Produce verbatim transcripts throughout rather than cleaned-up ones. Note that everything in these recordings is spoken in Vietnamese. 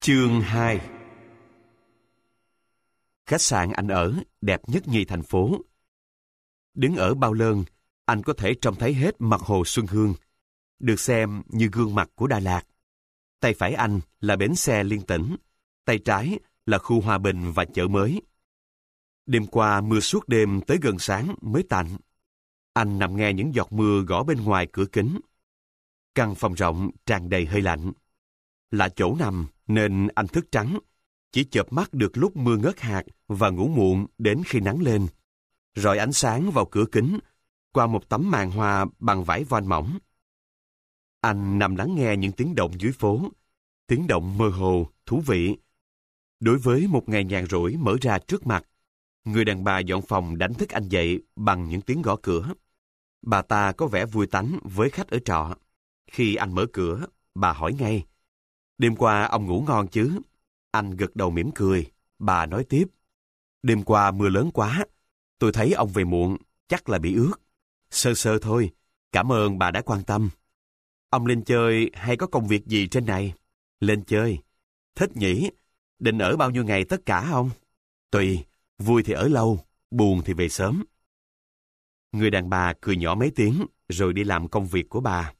Chương hai. Khách sạn anh ở đẹp nhất nhì thành phố. Đứng ở bao lơn, anh có thể trông thấy hết mặt hồ Xuân Hương, được xem như gương mặt của Đà Lạt. Tay phải anh là bến xe Liên Tỉnh, tay trái là khu Hòa Bình và chợ mới. Đêm qua mưa suốt đêm tới gần sáng mới tạnh. Anh nằm nghe những giọt mưa gõ bên ngoài cửa kính. Căn phòng rộng tràn đầy hơi lạnh. Là chỗ nằm nên anh thức trắng, chỉ chợp mắt được lúc mưa ngớt hạt và ngủ muộn đến khi nắng lên. Rọi ánh sáng vào cửa kính qua một tấm màn hoa bằng vải voan mỏng. Anh nằm lắng nghe những tiếng động dưới phố, tiếng động mơ hồ, thú vị. Đối với một ngày nhàn rỗi mở ra trước mặt, người đàn bà dọn phòng đánh thức anh dậy bằng những tiếng gõ cửa. Bà ta có vẻ vui tánh với khách ở trọ. Khi anh mở cửa, bà hỏi ngay: "Đêm qua ông ngủ ngon chứ?" Anh gật đầu mỉm cười. Bà nói tiếp: "Đêm qua mưa lớn quá, tôi thấy ông về muộn, chắc là bị ướt." "Sơ sơ thôi, cảm ơn bà đã quan tâm." "Ông lên chơi hay có công việc gì trên này?" "Lên chơi." "Thích nhỉ? Định ở bao nhiêu ngày tất cả không?" "Tùy, vui thì ở lâu, buồn thì về sớm." Người đàn bà cười nhỏ mấy tiếng rồi đi làm công việc của bà.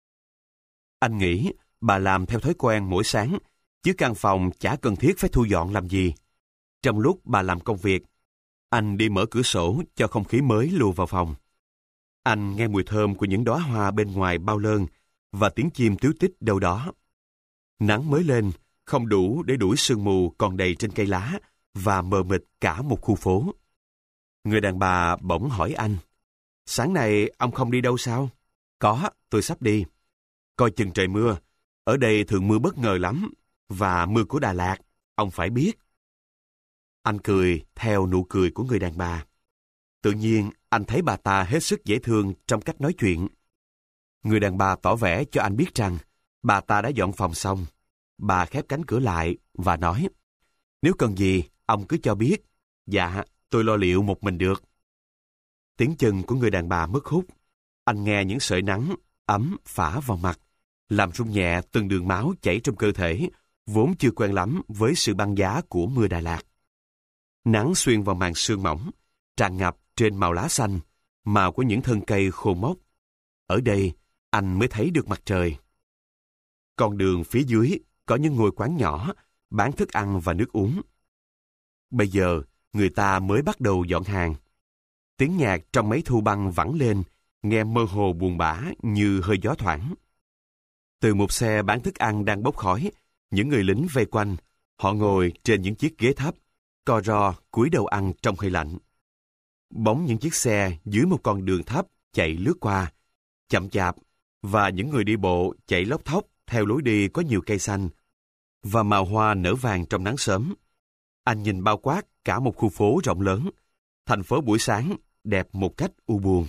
Anh nghĩ bà làm theo thói quen mỗi sáng, chứ căn phòng chả cần thiết phải thu dọn làm gì. Trong lúc bà làm công việc, anh đi mở cửa sổ cho không khí mới lùa vào phòng. Anh nghe mùi thơm của những đóa hoa bên ngoài bao lơn và tiếng chim tíu tít đâu đó. Nắng mới lên, không đủ để đuổi sương mù còn đầy trên cây lá và mờ mịt cả một khu phố. Người đàn bà bỗng hỏi anh: "Sáng nay ông không đi đâu sao?" "Có, tôi sắp đi." "Coi chừng trời mưa, ở đây thường mưa bất ngờ lắm, và mưa của Đà Lạt, ông phải biết." Anh cười theo nụ cười của người đàn bà. Tự nhiên anh thấy bà ta hết sức dễ thương trong cách nói chuyện. Người đàn bà tỏ vẻ cho anh biết rằng bà ta đã dọn phòng xong. Bà khép cánh cửa lại và nói: "Nếu cần gì, ông cứ cho biết. Dạ, tôi lo liệu một mình được." Tiếng chân của người đàn bà mất hút. Anh nghe những sợi nắng ấm phả vào mặt, làm rung nhẹ từng đường máu chảy trong cơ thể, vốn chưa quen lắm với sự băng giá của mưa Đà Lạt. Nắng xuyên vào màn sương mỏng, tràn ngập trên màu lá xanh, màu của những thân cây khô mốc. Ở đây, anh mới thấy được mặt trời. Con đường phía dưới có những ngôi quán nhỏ, bán thức ăn và nước uống. Bây giờ, người ta mới bắt đầu dọn hàng. Tiếng nhạc trong máy thu băng vẳng lên, nghe mơ hồ buồn bã như hơi gió thoảng. Từ một xe bán thức ăn đang bốc khói, những người lính vây quanh. Họ ngồi trên những chiếc ghế thấp, co ro cúi đầu ăn trong hơi lạnh. Bóng những chiếc xe dưới một con đường thấp chạy lướt qua, chậm chạp, và những người đi bộ chạy lóc thóc theo lối đi có nhiều cây xanh và màu hoa nở vàng trong nắng sớm. Anh nhìn bao quát cả một khu phố rộng lớn. Thành phố buổi sáng đẹp một cách u buồn.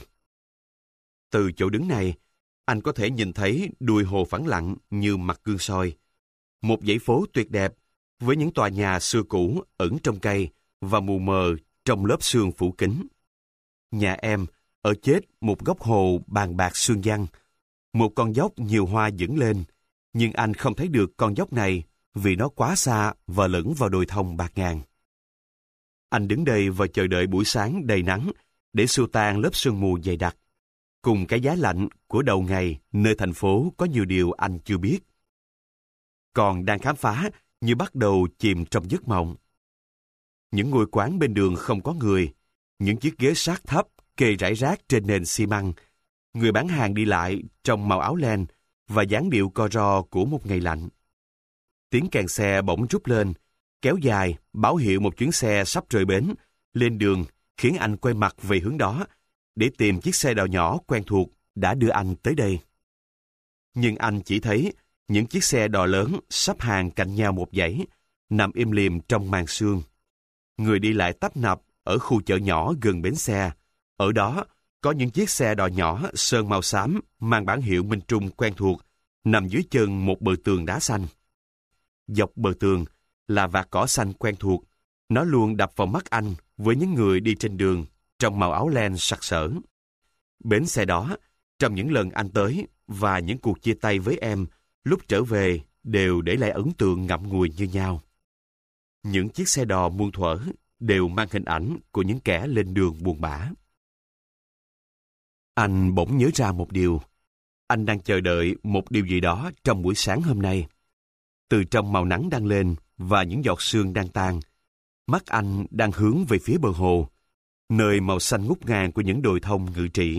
Từ chỗ đứng này, anh có thể nhìn thấy đuôi hồ phẳng lặng như mặt gương soi. Một dãy phố tuyệt đẹp với những tòa nhà xưa cũ ẩn trong cây và mù mờ trong lớp sương phủ kín. Nhà em ở chết một góc hồ bàn bạc sương giăng. Một con dốc nhiều hoa dựng lên, nhưng anh không thấy được con dốc này vì nó quá xa và lẫn vào đồi thông bạc ngàn. Anh đứng đây và chờ đợi buổi sáng đầy nắng để xua tan lớp sương mù dày đặc, cùng cái giá lạnh của đầu ngày nơi thành phố có nhiều điều anh chưa biết. Còn đang khám phá như bắt đầu chìm trong giấc mộng. Những ngôi quán bên đường không có người, những chiếc ghế sắt thấp kê rải rác trên nền xi măng, người bán hàng đi lại trong màu áo len và dáng điệu co ro của một ngày lạnh. Tiếng kèn xe bỗng rút lên, kéo dài, báo hiệu một chuyến xe sắp rời bến, lên đường, khiến anh quay mặt về hướng đó, để tìm chiếc xe đò nhỏ quen thuộc đã đưa anh tới đây. Nhưng anh chỉ thấy những chiếc xe đò lớn sắp hàng cạnh nhau một dãy, nằm im lìm trong màn sương. Người đi lại tấp nập ở khu chợ nhỏ gần bến xe. Ở đó có những chiếc xe đò nhỏ sơn màu xám mang bản hiệu Minh Trung quen thuộc, nằm dưới chân một bờ tường đá xanh. Dọc bờ tường là vạt cỏ xanh quen thuộc. Nó luôn đập vào mắt anh với những người đi trên đường trong màu áo len sặc sỡ. Bến xe đó, trong những lần anh tới và những cuộc chia tay với em lúc trở về đều để lại ấn tượng ngậm ngùi như nhau. Những chiếc xe đò muôn thuở đều mang hình ảnh của những kẻ lên đường buồn bã. Anh bỗng nhớ ra một điều. Anh đang chờ đợi một điều gì đó trong buổi sáng hôm nay. Từ trong màu nắng đang lên và những giọt sương đang tan, mắt anh đang hướng về phía bờ hồ, nơi màu xanh ngút ngàn của những đồi thông ngự trị.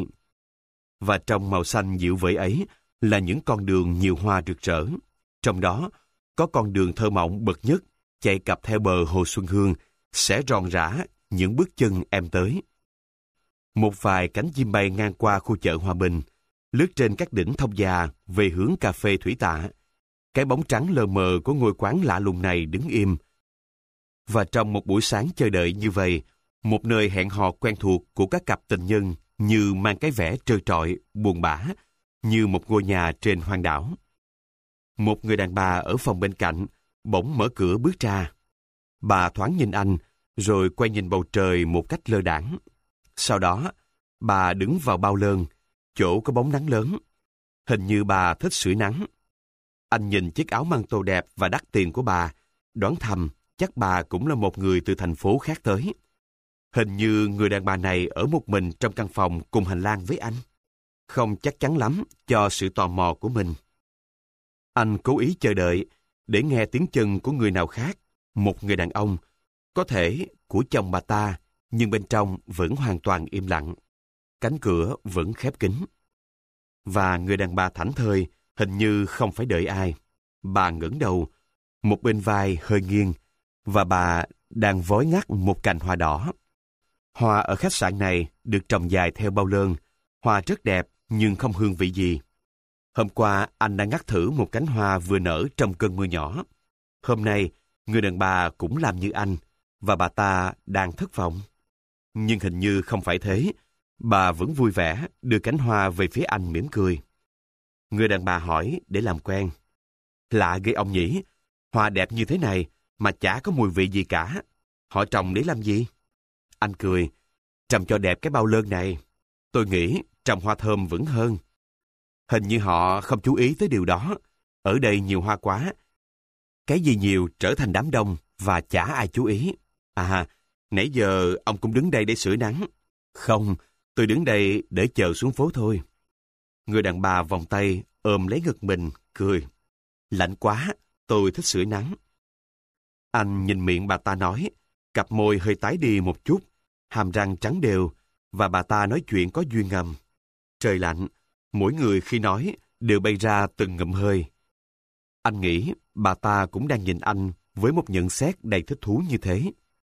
Và trong màu xanh dịu vợi ấy là những con đường nhiều hoa rực rỡ. Trong đó có con đường thơ mộng bậc nhất chạy cặp theo bờ hồ Xuân Hương sẽ ròn rã những bước chân em tới. Một vài cánh chim bay ngang qua khu chợ Hòa Bình, lướt trên các đỉnh thông già về hướng cà phê Thủy Tạ. Cái bóng trắng lờ mờ của ngôi quán lạ lùng này đứng im. Và trong một buổi sáng chờ đợi như vậy, một nơi hẹn hò quen thuộc của các cặp tình nhân như mang cái vẻ trơ trọi, buồn bã, như một ngôi nhà trên hoang đảo. Một người đàn bà ở phòng bên cạnh bỗng mở cửa bước ra. Bà thoáng nhìn anh, rồi quay nhìn bầu trời một cách lơ đãng. Sau đó, bà đứng vào bao lơn, chỗ có bóng nắng lớn. Hình như bà thích sưởi nắng. Anh nhìn chiếc áo măng tô đẹp và đắt tiền của bà, đoán thầm chắc bà cũng là một người từ thành phố khác tới. Hình như người đàn bà này ở một mình trong căn phòng cùng hành lang với anh. Không chắc chắn lắm cho sự tò mò của mình. Anh cố ý chờ đợi để nghe tiếng chân của người nào khác, một người đàn ông, có thể của chồng bà ta, nhưng bên trong vẫn hoàn toàn im lặng. Cánh cửa vẫn khép kín. Và người đàn bà thảnh thơi hình như không phải đợi ai. Bà ngẩng đầu, một bên vai hơi nghiêng, và bà đang vói ngắt một cành hoa đỏ. Hoa ở khách sạn này được trồng dài theo bao lơn. Hoa rất đẹp nhưng không hương vị gì. Hôm qua anh đã ngắt thử một cánh hoa vừa nở trong cơn mưa nhỏ. Hôm nay, người đàn bà cũng làm như anh, và bà ta đang thất vọng. Nhưng hình như không phải thế. Bà vẫn vui vẻ đưa cánh hoa về phía anh mỉm cười. Người đàn bà hỏi để làm quen. Lạ ghê ông nhỉ, hoa đẹp như thế này mà chả có mùi vị gì cả. Họ trồng để làm gì? Anh cười. Trồng cho đẹp cái bao lơn này. Tôi nghĩ trồng hoa thơm vẫn hơn. Hình như họ không chú ý tới điều đó. Ở đây nhiều hoa quá. Cái gì nhiều trở thành đám đông và chả ai chú ý. À, nãy giờ ông cũng đứng đây để sưởi nắng. Không, tôi đứng đây để chờ xuống phố thôi. Người đàn bà vòng tay ôm lấy ngực mình, cười. Lạnh quá, tôi thích sưởi nắng. Anh nhìn miệng bà ta nói, cặp môi hơi tái đi một chút, hàm răng trắng đều, và bà ta nói chuyện có duyên ngầm. Trời lạnh, mỗi người khi nói đều bay ra từng ngụm hơi. Anh nghĩ bà ta cũng đang nhìn anh với một nhận xét đầy thích thú như thế.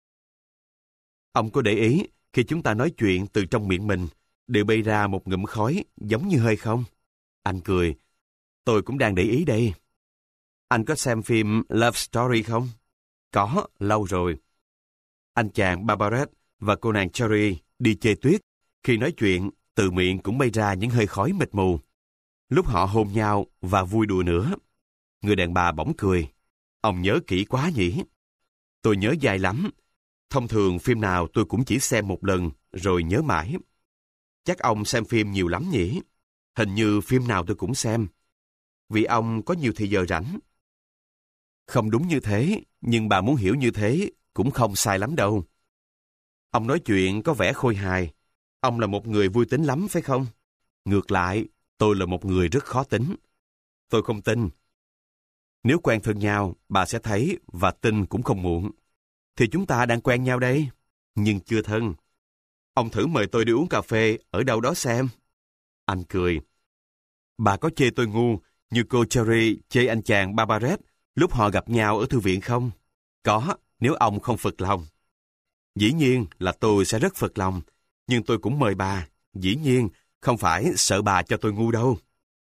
Ông có để ý khi chúng ta nói chuyện từ trong miệng mình đều bay ra một ngụm khói giống như hơi không? Anh cười. Tôi cũng đang để ý đây. Anh có xem phim Love Story không? Có, lâu rồi. Anh chàng Barbaret và cô nàng Cherry đi chơi tuyết. Khi nói chuyện, từ miệng cũng bay ra những hơi khói mịt mù. Lúc họ hôn nhau và vui đùa nữa. Người đàn bà bỗng cười. Ông nhớ kỹ quá nhỉ? Tôi nhớ dài lắm. Thông thường phim nào tôi cũng chỉ xem một lần rồi nhớ mãi. Chắc ông xem phim nhiều lắm nhỉ? Hình như phim nào tôi cũng xem. Vì ông có nhiều thời giờ rảnh. Không đúng như thế, nhưng bà muốn hiểu như thế cũng không sai lắm đâu. Ông nói chuyện có vẻ khôi hài. Ông là một người vui tính lắm phải không? Ngược lại, tôi là một người rất khó tính. Tôi không tin. Nếu quen thân nhau, bà sẽ thấy và tin cũng không muộn. Thì chúng ta đang quen nhau đây, nhưng chưa thân. Ông thử mời tôi đi uống cà phê ở đâu đó xem. Anh cười. Bà có chê tôi ngu như cô Cherry chê anh chàng Barbaret lúc họ gặp nhau ở thư viện không? Có, nếu ông không phật lòng. Dĩ nhiên là tôi sẽ rất phật lòng, nhưng tôi cũng mời bà. Dĩ nhiên, không phải sợ bà cho tôi ngu đâu.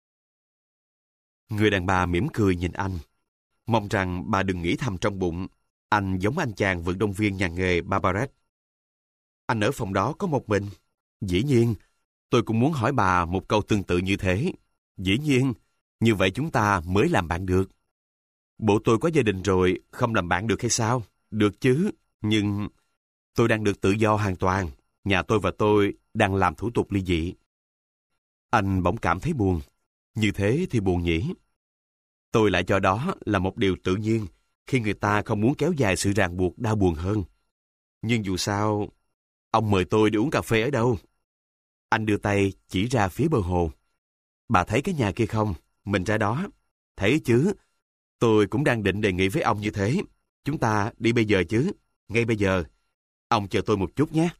Người đàn bà mỉm cười nhìn anh. Mong rằng bà đừng nghĩ thầm trong bụng. Anh giống anh chàng vận động viên nhà nghề Barbaret. Anh ở phòng đó có một mình. Dĩ nhiên, tôi cũng muốn hỏi bà một câu tương tự như thế. Dĩ nhiên, như vậy chúng ta mới làm bạn được. Bộ tôi có gia đình rồi, không làm bạn được hay sao? Được chứ, nhưng tôi đang được tự do hoàn toàn. Nhà tôi và tôi đang làm thủ tục ly dị. Anh bỗng cảm thấy buồn. Như thế thì buồn nhỉ? Tôi lại cho đó là một điều tự nhiên khi người ta không muốn kéo dài sự ràng buộc đau buồn hơn. Nhưng dù sao, ông mời tôi đi uống cà phê ở đâu? Anh đưa tay chỉ ra phía bờ hồ. Bà thấy cái nhà kia không? Mình ra đó. Thấy chứ? Tôi cũng đang định đề nghị với ông như thế. Chúng ta đi bây giờ chứ? Ngay bây giờ. Ông chờ tôi một chút nhé.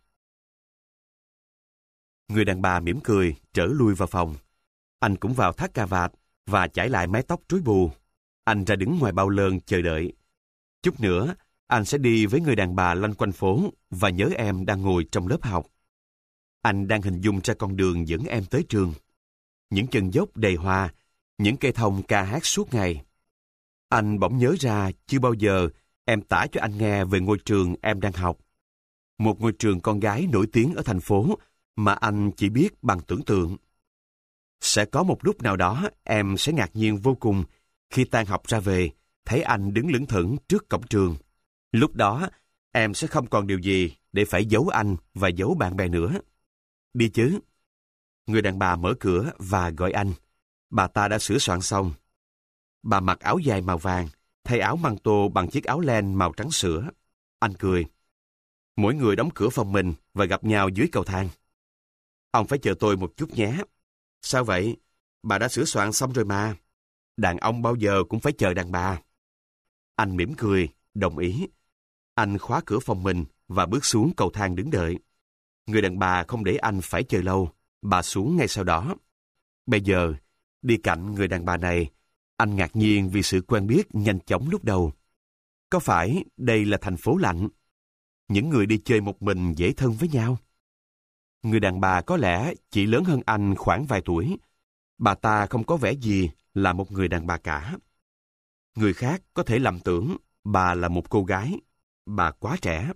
Người đàn bà mỉm cười, trở lui vào phòng. Anh cũng vào thắt cà vạt và chải lại mái tóc rối bù. Anh ra đứng ngoài bao lơn chờ đợi. Chút nữa, anh sẽ đi với người đàn bà loanh quanh phố và nhớ em đang ngồi trong lớp học. Anh đang hình dung ra con đường dẫn em tới trường. Những chân dốc đầy hoa, những cây thông ca hát suốt ngày. Anh bỗng nhớ ra chưa bao giờ em tả cho anh nghe về ngôi trường em đang học. Một ngôi trường con gái nổi tiếng ở thành phố mà anh chỉ biết bằng tưởng tượng. Sẽ có một lúc nào đó em sẽ ngạc nhiên vô cùng khi tan học ra về, thấy anh đứng lững thững trước cổng trường. Lúc đó, em sẽ không còn điều gì để phải giấu anh và giấu bạn bè nữa. Đi chứ. Người đàn bà mở cửa và gọi anh. Bà ta đã sửa soạn xong. Bà mặc áo dài màu vàng, thay áo măng tô bằng chiếc áo len màu trắng sữa. Anh cười. Mỗi người đóng cửa phòng mình và gặp nhau dưới cầu thang. Ông phải chờ tôi một chút nhé. Sao vậy? Bà đã sửa soạn xong rồi mà. Đàn ông bao giờ cũng phải chờ đàn bà. Anh mỉm cười, đồng ý. Anh khóa cửa phòng mình và bước xuống cầu thang đứng đợi. Người đàn bà không để anh phải chờ lâu. Bà xuống ngay sau đó. Bây giờ, đi cạnh người đàn bà này, anh ngạc nhiên vì sự quen biết nhanh chóng lúc đầu. Có phải đây là thành phố lạnh? Những người đi chơi một mình dễ thân với nhau. Người đàn bà có lẽ chỉ lớn hơn anh khoảng vài tuổi. Bà ta không có vẻ gì là một người đàn bà cả. Người khác có thể lầm tưởng bà là một cô gái. Bà quá trẻ.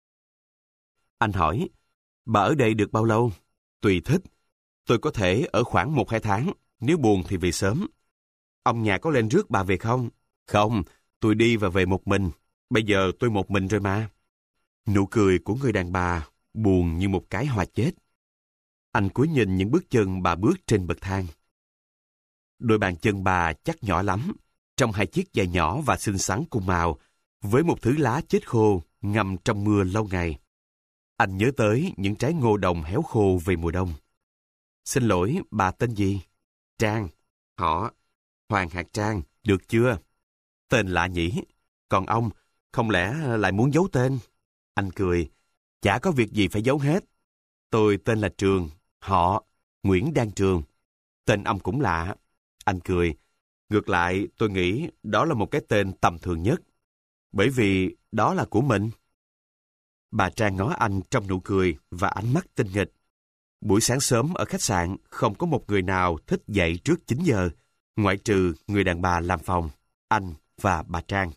Anh hỏi, bà ở đây được bao lâu? Tùy thích. Tôi có thể ở khoảng một hai tháng, nếu buồn thì về sớm. Ông nhà có lên rước bà về không? Không, tôi đi và về một mình. Bây giờ tôi một mình rồi mà. Nụ cười của người đàn bà buồn như một cái hoa chết. Anh cúi nhìn những bước chân bà bước trên bậc thang. Đôi bàn chân bà chắc nhỏ lắm, trong hai chiếc giày nhỏ và xinh xắn cùng màu, với một thứ lá chết khô ngâm trong mưa lâu ngày. Anh nhớ tới những trái ngô đồng héo khô về mùa đông. Xin lỗi, bà tên gì? Trang. Họ. Hoàng Hạc Trang, được chưa? Tên lạ nhỉ? Còn ông, không lẽ lại muốn giấu tên? Anh cười. Chả có việc gì phải giấu hết. Tôi tên là Trường. Họ. Nguyễn Đan Trường. Tên ông cũng lạ. Anh cười. Ngược lại, tôi nghĩ đó là một cái tên tầm thường nhất. Bởi vì đó là của mình. Bà Trang ngó anh trong nụ cười và ánh mắt tinh nghịch. Buổi sáng sớm ở khách sạn không có một người nào thích dậy trước chín giờ, ngoại trừ người đàn bà làm phòng, anh và bà Trang.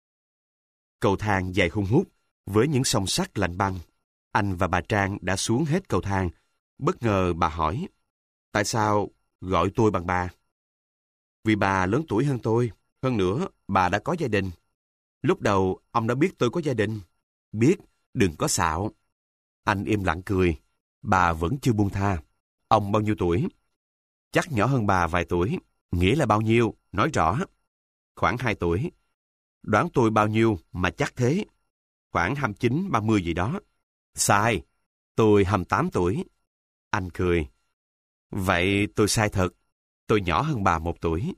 Cầu thang dài hun hút với những song sắt lạnh băng. Anh và bà Trang đã xuống hết cầu thang. Bất ngờ bà hỏi, tại sao gọi tôi bằng bà? Vì bà lớn tuổi hơn tôi, hơn nữa bà đã có gia đình. Lúc đầu ông đã biết tôi có gia đình. Biết, đừng có xạo. Anh im lặng cười. Bà vẫn chưa buông tha. Ông bao nhiêu tuổi? Chắc nhỏ hơn bà vài tuổi. Nghĩa là bao nhiêu? Nói rõ. Khoảng hai tuổi. Đoán tôi bao nhiêu mà chắc thế? Khoảng hai mươi chín, ba mươi gì đó. Sai. Tôi hai mươi tám tuổi. Anh cười. Vậy tôi sai thật. Tôi nhỏ hơn bà một tuổi.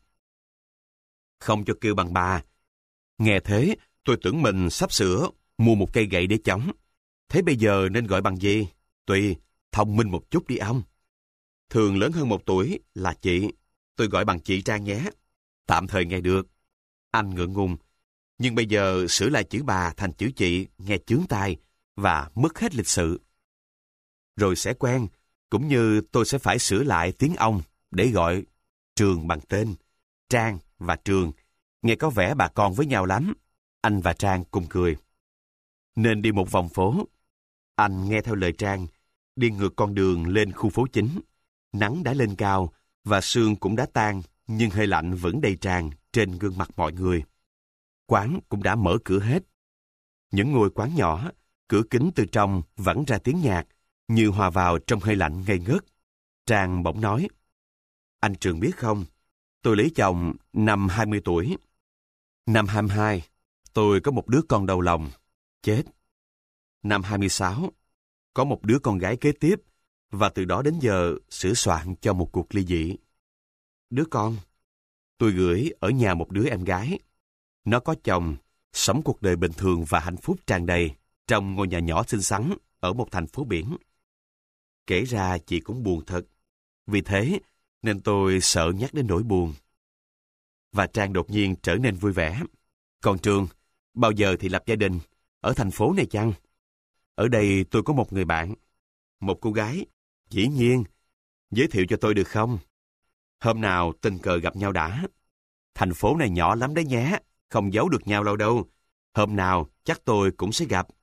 Không cho kêu bằng bà. Nghe thế, tôi tưởng mình sắp sửa mua một cây gậy để chống. Thế bây giờ nên gọi bằng gì? Tùy, thông minh một chút đi ông. Thường lớn hơn một tuổi là chị. Tôi gọi bằng chị Trang nhé. Tạm thời nghe được. Anh ngượng ngùng. Nhưng bây giờ sửa lại chữ bà thành chữ chị nghe chướng tai và mất hết lịch sự. Rồi sẽ quen, cũng như tôi sẽ phải sửa lại tiếng ông để gọi Trường bằng tên, Trang và Trường. Nghe có vẻ bà con với nhau lắm. Anh và Trang cùng cười. Nên đi một vòng phố. Anh nghe theo lời Trang, đi ngược con đường lên khu phố chính. Nắng đã lên cao và sương cũng đã tan, nhưng hơi lạnh vẫn đầy tràn trên gương mặt mọi người. Quán cũng đã mở cửa hết. Những ngôi quán nhỏ, cửa kính từ trong vẳng ra tiếng nhạc, như hòa vào trong hơi lạnh ngây ngất. Trang bỗng nói, anh Trường biết không, Tôi lấy chồng năm hai mươi tuổi. Năm hai mươi hai, tôi có một đứa con đầu lòng, chết. Năm hai mươi sáu, có một đứa con gái kế tiếp, và từ đó đến giờ sửa soạn cho một cuộc ly dị. Đứa con, tôi gửi ở nhà một đứa em gái. Nó có chồng, sống cuộc đời bình thường và hạnh phúc tràn đầy trong ngôi nhà nhỏ xinh xắn ở một thành phố biển. Kể ra chị cũng buồn thật. Vì thế nên tôi sợ nhắc đến nỗi buồn. Và Trang đột nhiên trở nên vui vẻ. Còn Trường, bao giờ thì lập gia đình? Ở thành phố này chăng? Ở đây tôi có một người bạn. Một cô gái. Dĩ nhiên. Giới thiệu cho tôi được không? Hôm nào tình cờ gặp nhau đã. Thành phố này nhỏ lắm đấy nhé. Không giấu được nhau lâu đâu. Hôm nào chắc tôi cũng sẽ gặp.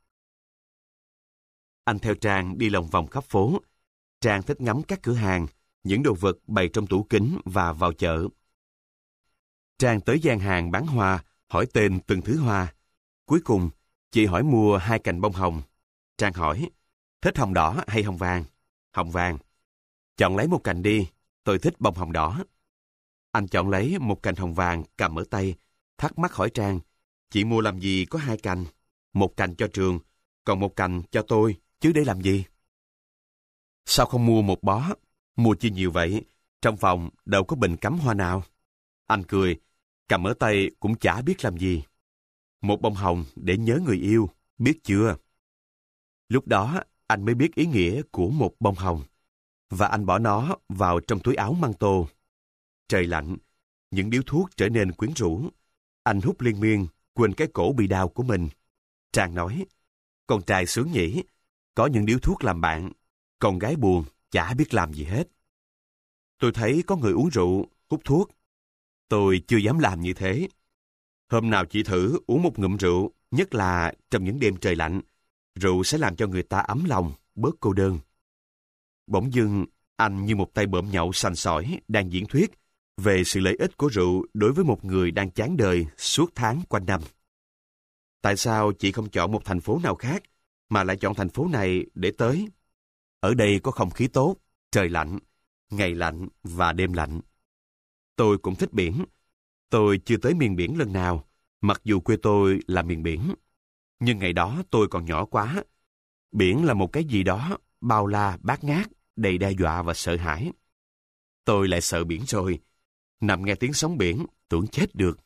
Anh theo Trang đi lòng vòng khắp phố. Trang thích ngắm các cửa hàng, những đồ vật bày trong tủ kính và vào chợ. Trang tới gian hàng bán hoa, hỏi tên từng thứ hoa. Cuối cùng, chị hỏi mua hai cành bông hồng. Trang hỏi, thích hồng đỏ hay hồng vàng? Hồng vàng. Chọn lấy một cành đi, tôi thích bông hồng đỏ. Anh chọn lấy một cành hồng vàng cầm ở tay, thắc mắc hỏi Trang, chị mua làm gì có hai cành? Một cành cho Trường, còn một cành cho tôi, chứ để làm gì? Sao không mua một bó? Mua chi nhiều vậy? Trong phòng đâu có bình cắm hoa nào. Anh cười, cầm ở tay cũng chả biết làm gì. Một bông hồng để nhớ người yêu, biết chưa? Lúc đó anh mới biết ý nghĩa của một bông hồng. Và anh bỏ nó vào trong túi áo măng tô. Trời lạnh, những điếu thuốc trở nên quyến rũ. Anh hút liên miên, quên cái cổ bị đau của mình. Trang nói, con trai sướng nhỉ, có những điếu thuốc làm bạn. Con gái buồn, chả biết làm gì hết. Tôi thấy có người uống rượu, hút thuốc. Tôi chưa dám làm như thế. Hôm nào chị thử uống một ngụm rượu, nhất là trong những đêm trời lạnh. Rượu sẽ làm cho người ta ấm lòng, bớt cô đơn. Bỗng dưng, anh như một tay bợm nhậu sành sỏi đang diễn thuyết về sự lợi ích của rượu đối với một người đang chán đời suốt tháng quanh năm. Tại sao chị không chọn một thành phố nào khác, mà lại chọn thành phố này để tới? Ở đây có không khí tốt, trời lạnh, ngày lạnh và đêm lạnh. Tôi cũng thích biển. Tôi chưa tới miền biển lần nào, mặc dù quê tôi là miền biển. Nhưng ngày đó tôi còn nhỏ quá. Biển là một cái gì đó bao la bát ngát, đầy đe dọa và sợ hãi. Tôi lại sợ biển rồi. Nằm nghe tiếng sóng biển, tưởng chết được.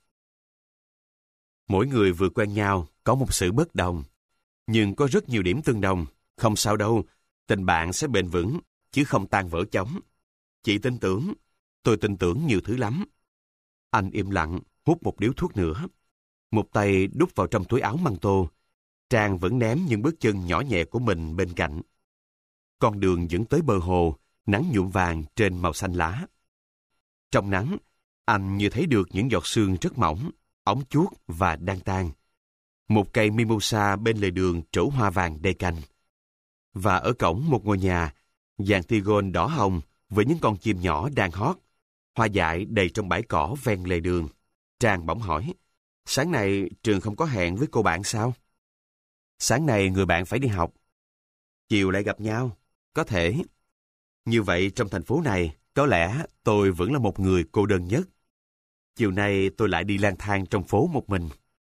Mỗi người vừa quen nhau có một sự bất đồng. Nhưng có rất nhiều điểm tương đồng. Không sao đâu, tình bạn sẽ bền vững, chứ không tan vỡ chóng. Chị tin tưởng, tôi tin tưởng nhiều thứ lắm. Anh im lặng, hút một điếu thuốc nữa. Một tay đút vào trong túi áo măng tô. Trang vẫn ném những bước chân nhỏ nhẹ của mình bên cạnh. Con đường dẫn tới bờ hồ, nắng nhuộm vàng trên màu xanh lá. Trong nắng, anh như thấy được những giọt sương rất mỏng, óng chuốt và đang tan. Một cây mimosa bên lề đường trổ hoa vàng đầy cành. Và ở cổng một ngôi nhà, dàn tigon đỏ hồng với những con chim nhỏ đang hót. Hoa dại đầy trong bãi cỏ ven lề đường. Trang bỗng hỏi, sáng nay Trường không có hẹn với cô bạn sao? Sáng nay người bạn phải đi học. Chiều lại gặp nhau. Có thể. Như vậy trong thành phố này, có lẽ tôi vẫn là một người cô đơn nhất. Chiều nay tôi lại đi lang thang trong phố một mình.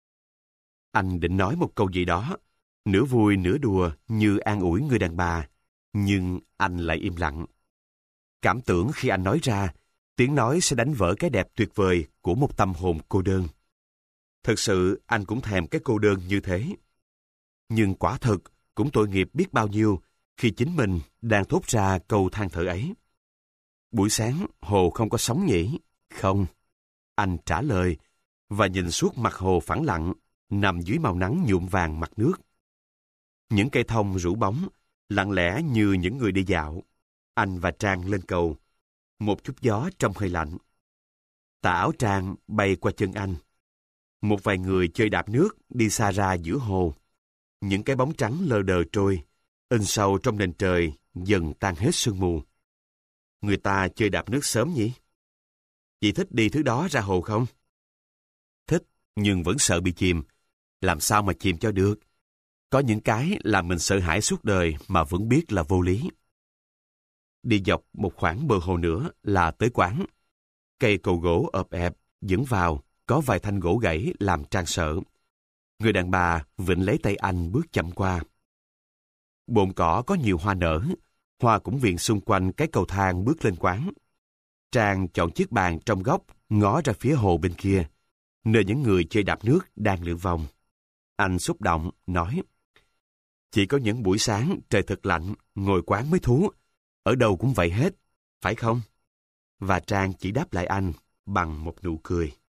Anh định nói một câu gì đó, nửa vui nửa đùa như an ủi người đàn bà, nhưng anh lại im lặng. Cảm tưởng khi anh nói ra, tiếng nói sẽ đánh vỡ cái đẹp tuyệt vời của một tâm hồn cô đơn. Thực sự anh cũng thèm cái cô đơn như thế. Nhưng quả thực cũng tội nghiệp biết bao nhiêu khi chính mình đang thốt ra câu than thở ấy. Buổi sáng hồ không có sóng nhỉ? Không. Anh trả lời và nhìn suốt mặt hồ phẳng lặng, nằm dưới màu nắng nhuộm vàng mặt nước. Những cây thông rủ bóng, lặng lẽ như những người đi dạo. Anh và Trang lên cầu. Một chút gió trong hơi lạnh. Tà áo Trang bay qua chân anh. Một vài người chơi đạp nước đi xa ra giữa hồ. Những cái bóng trắng lờ đờ trôi, in sâu trong nền trời, dần tan hết sương mù. Người ta chơi đạp nước sớm nhỉ? Chị thích đi thứ đó ra hồ không? Thích, nhưng vẫn sợ bị chìm. Làm sao mà chìm cho được? Có những cái làm mình sợ hãi suốt đời mà vẫn biết là vô lý. Đi dọc một khoảng bờ hồ nữa là tới quán. Cây cầu gỗ ộp ẹp, dẫn vào, có vài thanh gỗ gãy làm Trang sợ. Người đàn bà vịnh lấy tay anh bước chậm qua. Bồn cỏ có nhiều hoa nở, hoa cũng viện xung quanh cái cầu thang bước lên quán. Trang chọn chiếc bàn trong góc, ngó ra phía hồ bên kia, nơi những người chơi đạp nước đang lượn vòng. Anh xúc động, nói: Chỉ có những buổi sáng trời thật lạnh, ngồi quán mới thú. Ở đâu cũng vậy hết, phải không? Và Trang chỉ đáp lại anh bằng một nụ cười.